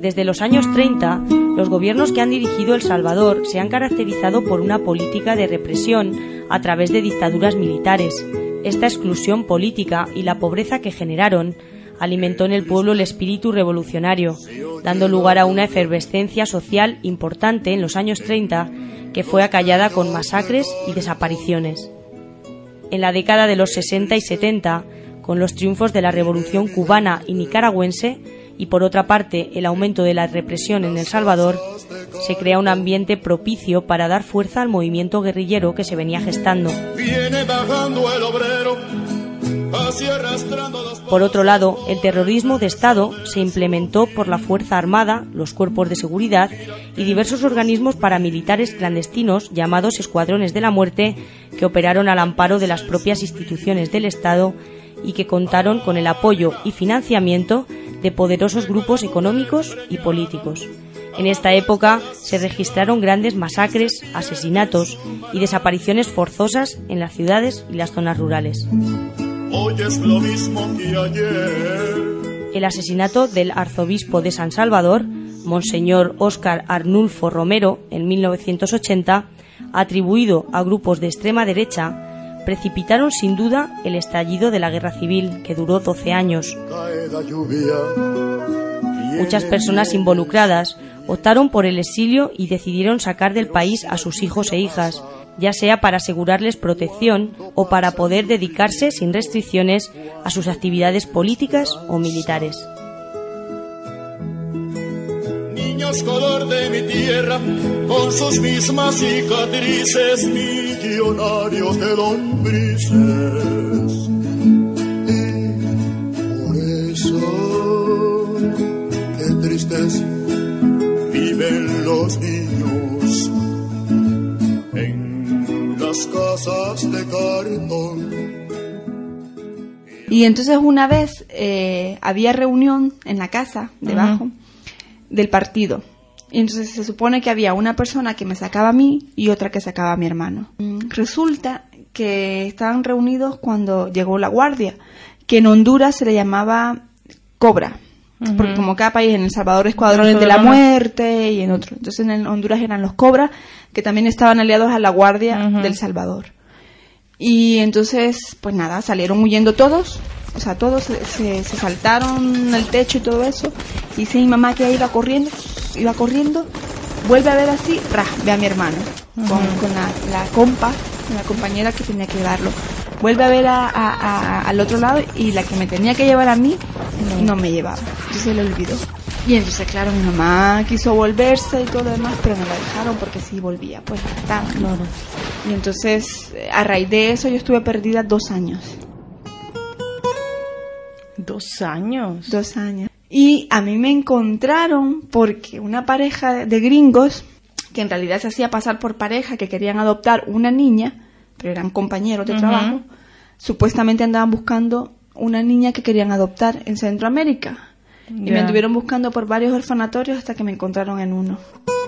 desde los años 30, los gobiernos que han dirigido El Salvador se han caracterizado por una política de represión a través de dictaduras militares. Esta exclusión política y la pobreza que generaron alimentó en el pueblo el espíritu revolucionario, dando lugar a una efervescencia social importante en los años 30 que fue acallada con masacres y desapariciones. En la década de los 60 y 70, con los triunfos de la revolución cubana y nicaragüense, y por otra parte el aumento de la represión en El Salvador, se crea un ambiente propicio para dar fuerza al movimiento guerrillero que se venía gestando. Por otro lado, el terrorismo de Estado se implementó por la Fuerza Armada, los cuerpos de seguridad y diversos organismos paramilitares clandestinos llamados Escuadrones de la Muerte, que operaron al amparo de las propias instituciones del Estado y que contaron con el apoyo y financiamiento de poderosos grupos económicos y políticos. En esta época se registraron grandes masacres, asesinatos y desapariciones forzosas en las ciudades y las zonas rurales. Hoy es lo mismo que ayer. El asesinato del arzobispo de San Salvador, Monseñor Óscar Arnulfo Romero, en 1980, atribuido a grupos de extrema derecha, precipitaron sin duda el estallido de la guerra civil, que duró 12 años. Muchas personas involucradas optaron por el exilio y decidieron sacar del país a sus hijos e hijas, ya sea para asegurarles protección o para poder dedicarse sin restricciones a sus actividades políticas o militares. Niños color de mi tierra, con sus mismas cicatrices, millonarios de lombrices. Y por eso, qué tristes viven los niños en las casas de cartón. Y entonces una vez había reunión en la casa debajo del partido. Y entonces se supone que había una persona que me sacaba a mí y otra que sacaba a mi hermano. Resulta que estaban reunidos cuando llegó la guardia, que en Honduras se le llamaba Cobra. Porque como cada país, en El Salvador, Escuadrones de la Muerte y en otro. Entonces en Honduras eran los Cobra, que también estaban aliados a la Guardia del Salvador. Y entonces, pues nada, salieron huyendo todos. O sea, todos se saltaron el techo y todo eso. Y dice mi mamá que iba corriendo, vuelve a ver así, ve a mi hermano, con la compañera que tenía que llevarlo. Vuelve a ver al otro lado y la que me tenía que llevar a mí no me llevaba. Entonces le olvidó. Y entonces, claro, mi mamá quiso volverse y todo lo demás, pero no la dejaron porque si volvía, pues la mataban. Claro. Y entonces, a raíz de eso, yo estuve perdida 2 años. 2 años. 2 años. Y a mí me encontraron porque una pareja de gringos, que en realidad se hacía pasar por pareja, que querían adoptar una niña, pero eran compañeros de trabajo, supuestamente andaban buscando una niña que querían adoptar en Centroamérica. Y me anduvieron buscando por varios orfanatorios hasta que me encontraron en uno.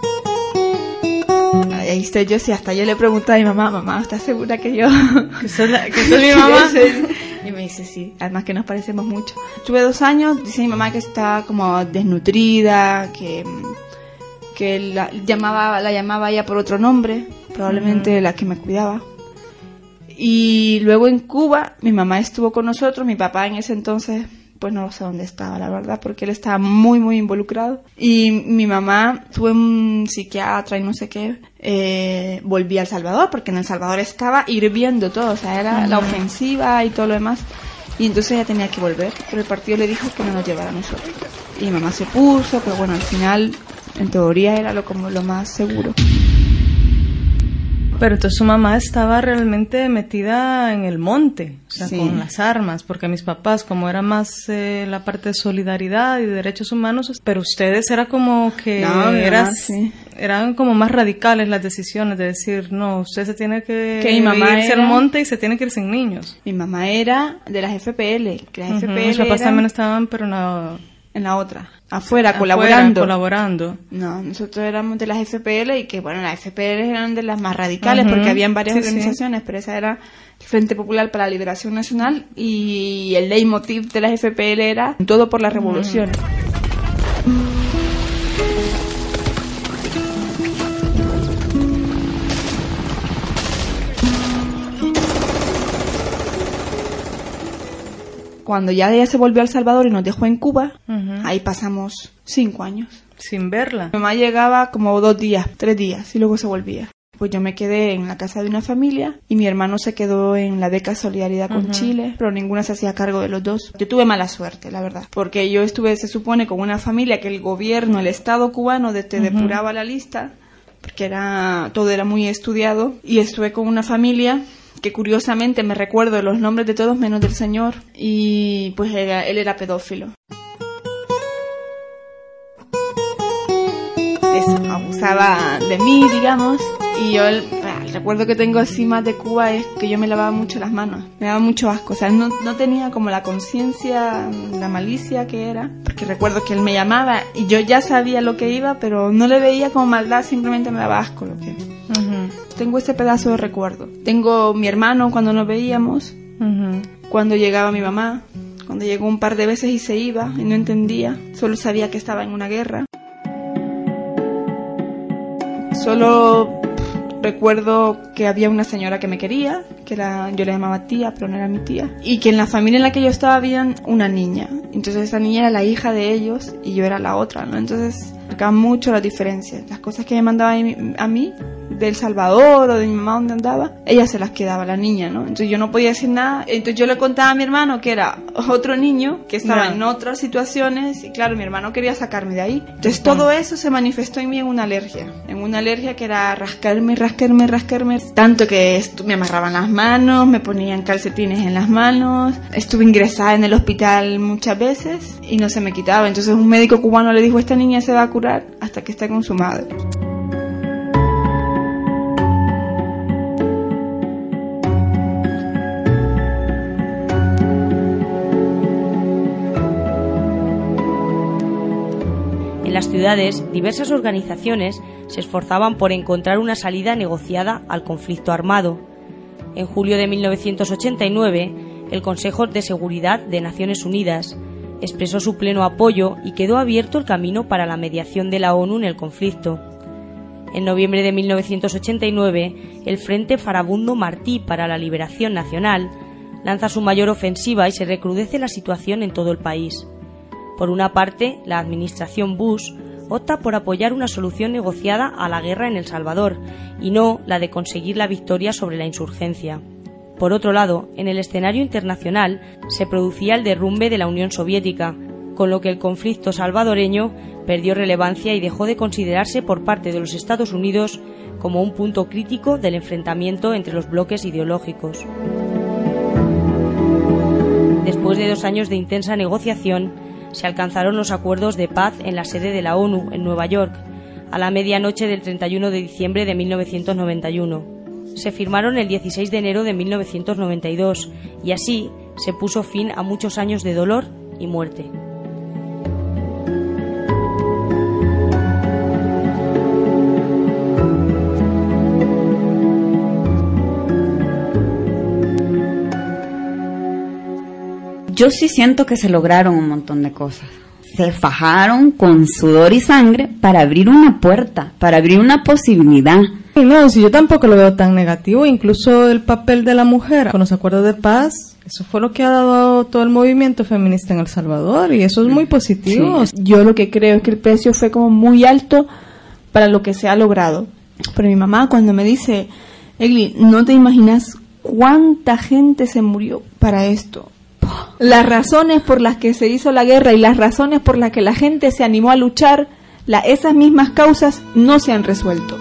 Ahí estoy yo, sí, hasta yo le pregunté a mi mamá, ¿estás segura que yo? ¿Que soy mi mamá? Y me dice, sí, además que nos parecemos mucho. Tuve 2 años, dice mi mamá que estaba como desnutrida, que la llamaba ella por otro nombre, probablemente la que me cuidaba. Y luego en Cuba, mi mamá estuvo con nosotros, mi papá en ese entonces, pues no sé dónde estaba, la verdad, porque él estaba muy, muy involucrado. Y mi mamá tuvo un psiquiatra y no sé qué, volví a El Salvador, porque en El Salvador estaba hirviendo todo, o sea, era la ofensiva y todo lo demás. Y entonces ella tenía que volver, pero el partido le dijo que no nos llevara a nosotros. Y mi mamá se puso, pero bueno, al final, en teoría, era lo más seguro. Pero entonces su mamá estaba realmente metida en el monte, o sea, con las armas, porque mis papás, como era más la parte de solidaridad y de derechos humanos, pero ustedes era como que eran como más radicales las decisiones de decir, no, usted se tiene que irse al monte y se tiene que ir sin niños. Mi mamá era de las FPL, que las FPL mis papás también estaban, pero no... En la otra, afuera, colaborando. No, nosotros éramos de las FPL y que, bueno, las FPL eran de las más radicales porque habían varias organizaciones, pero esa era el Frente Popular para la Liberación Nacional y el leitmotiv de las FPL era todo por la revolución. Cuando ya ella se volvió a El Salvador y nos dejó en Cuba, ahí pasamos 5 años. Sin verla. Mi mamá llegaba como 2 días, 3 días y luego se volvía. Pues yo me quedé en la casa de una familia y mi hermano se quedó en la beca Solidaridad con Chile, pero ninguna se hacía cargo de los dos. Yo tuve mala suerte, la verdad, porque yo estuve, se supone, con una familia que el gobierno, el Estado cubano te depuraba la lista, porque todo era muy estudiado, y estuve con una familia que curiosamente me recuerdo los nombres de todos menos del señor, y pues él era pedófilo. Eso, abusaba de mí, digamos, y yo el recuerdo que tengo así más de Cuba es que yo me lavaba mucho las manos, me daba mucho asco, o sea, no tenía como la conciencia, la malicia que era, porque recuerdo que él me llamaba y yo ya sabía lo que iba, pero no le veía como maldad, simplemente me daba asco lo que... Tengo ese pedazo de recuerdo. Tengo mi hermano cuando nos veíamos, cuando llegaba mi mamá, cuando llegó un par de veces y se iba y no entendía, solo sabía que estaba en una guerra. Solo recuerdo que había una señora que me quería, yo le llamaba tía, pero no era mi tía, y que en la familia en la que yo estaba había una niña. Entonces esa niña era la hija de ellos y yo era la otra, ¿no? Entonces marcaban mucho las diferencias. Las cosas que me mandaban a mí de El Salvador o de mi mamá donde andaba, ella se las quedaba, la niña, ¿no? Entonces yo no podía decir nada. Entonces yo le contaba a mi hermano que era otro niño que estaba en otras situaciones y claro, mi hermano quería sacarme de ahí. Entonces todo eso se manifestó en mí en una alergia que era rascarme, tanto que me amarraban las manos, me ponían calcetines en las manos, estuve ingresada en el hospital muchas veces y no se me quitaba. Entonces un médico cubano le dijo, esta niña se va a curar hasta que esté con su madre. En las ciudades, diversas organizaciones se esforzaban por encontrar una salida negociada al conflicto armado. En julio de 1989, el Consejo de Seguridad de Naciones Unidas expresó su pleno apoyo y quedó abierto el camino para la mediación de la ONU en el conflicto. En noviembre de 1989, el Frente Farabundo Martí para la Liberación Nacional lanza su mayor ofensiva y se recrudece la situación en todo el país. Por una parte, la administración Bush opta por apoyar una solución negociada a la guerra en El Salvador y no la de conseguir la victoria sobre la insurgencia. Por otro lado, en el escenario internacional se producía el derrumbe de la Unión Soviética, con lo que el conflicto salvadoreño perdió relevancia y dejó de considerarse por parte de los Estados Unidos como un punto crítico del enfrentamiento entre los bloques ideológicos. Después de 2 años de intensa negociación, se alcanzaron los acuerdos de paz en la sede de la ONU, en Nueva York, a la medianoche del 31 de diciembre de 1991. Se firmaron el 16 de enero de 1992 y así se puso fin a muchos años de dolor y muerte. Yo sí siento que se lograron un montón de cosas. Se fajaron con sudor y sangre para abrir una puerta, para abrir una posibilidad. No, si yo tampoco lo veo tan negativo, incluso el papel de la mujer con los acuerdos de paz, eso fue lo que ha dado todo el movimiento feminista en El Salvador y eso es muy positivo. Sí. Yo lo que creo es que el precio fue como muy alto para lo que se ha logrado. Pero mi mamá cuando me dice, Egli, no te imaginas cuánta gente se murió para esto. Las razones por las que se hizo la guerra y las razones por las que la gente se animó a luchar, esas mismas causas no se han resuelto.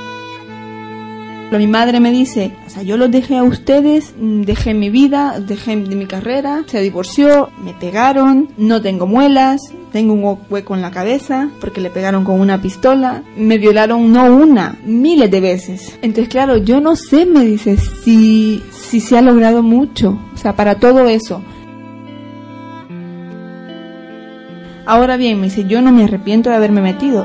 Mi madre me dice, o sea, yo los dejé a ustedes, dejé mi vida, dejé mi carrera, se divorció, me pegaron, no tengo muelas, tengo un hueco en la cabeza porque le pegaron con una pistola, me violaron no una, miles de veces. Entonces, claro, yo no sé, me dice, si se ha logrado mucho, o sea, para todo eso. Ahora bien, me dice, yo no me arrepiento de haberme metido.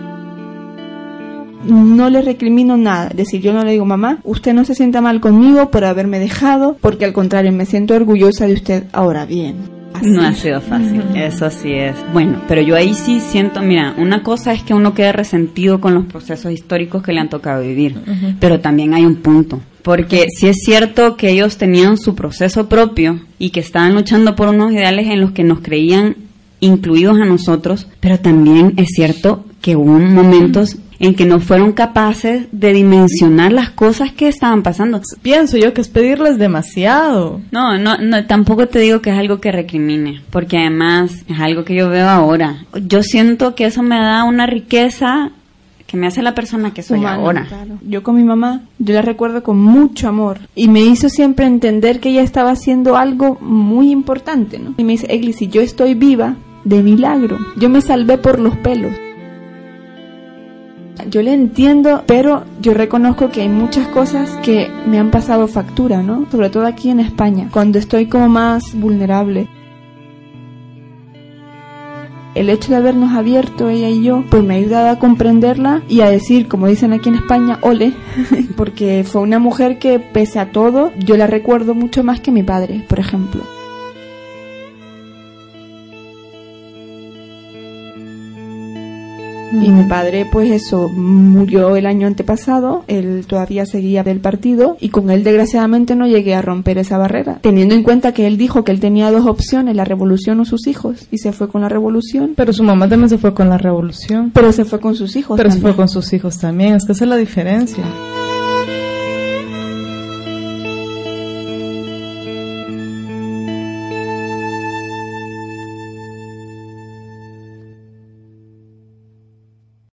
No le recrimino nada, es decir, yo no le digo, mamá, usted no se sienta mal conmigo por haberme dejado, porque al contrario, me siento orgullosa de usted. Ahora bien, así. No ha sido fácil, eso sí es. Bueno, pero yo ahí sí siento, mira, una cosa es que uno quede resentido con los procesos históricos que le han tocado vivir, pero también hay un punto, porque sí es cierto que ellos tenían su proceso propio y que estaban luchando por unos ideales en los que nos creían incluidos a nosotros, pero también es cierto que hubo momentos en que no fueron capaces de dimensionar las cosas que estaban pasando. Pienso yo que es pedirles demasiado. No, tampoco te digo que es algo que recrimine, porque además es algo que yo veo ahora. Yo siento que eso me da una riqueza que me hace la persona que soy humana, ahora. Claro. Yo con mi mamá, yo la recuerdo con mucho amor y me hizo siempre entender que ella estaba haciendo algo muy importante, ¿no? Y me dice, Egli, si yo estoy viva, de milagro, yo me salvé por los pelos. Yo le entiendo, pero yo reconozco que hay muchas cosas que me han pasado factura, ¿no? Sobre todo aquí en España, cuando estoy como más vulnerable. El hecho de habernos abierto, ella y yo, pues me ha ayudado a comprenderla y a decir, como dicen aquí en España, ole, porque fue una mujer que, pese a todo, yo la recuerdo mucho más que mi padre, por ejemplo. Y mi padre, pues eso, murió el año antepasado, él todavía seguía del partido y con él desgraciadamente no llegué a romper esa barrera, teniendo en cuenta que él dijo que él tenía dos opciones, la revolución o sus hijos, y se fue con la revolución. Pero su mamá también se fue con la revolución. Pero se fue con sus hijos Pero también. se fue con sus hijos también, es que esa es la diferencia.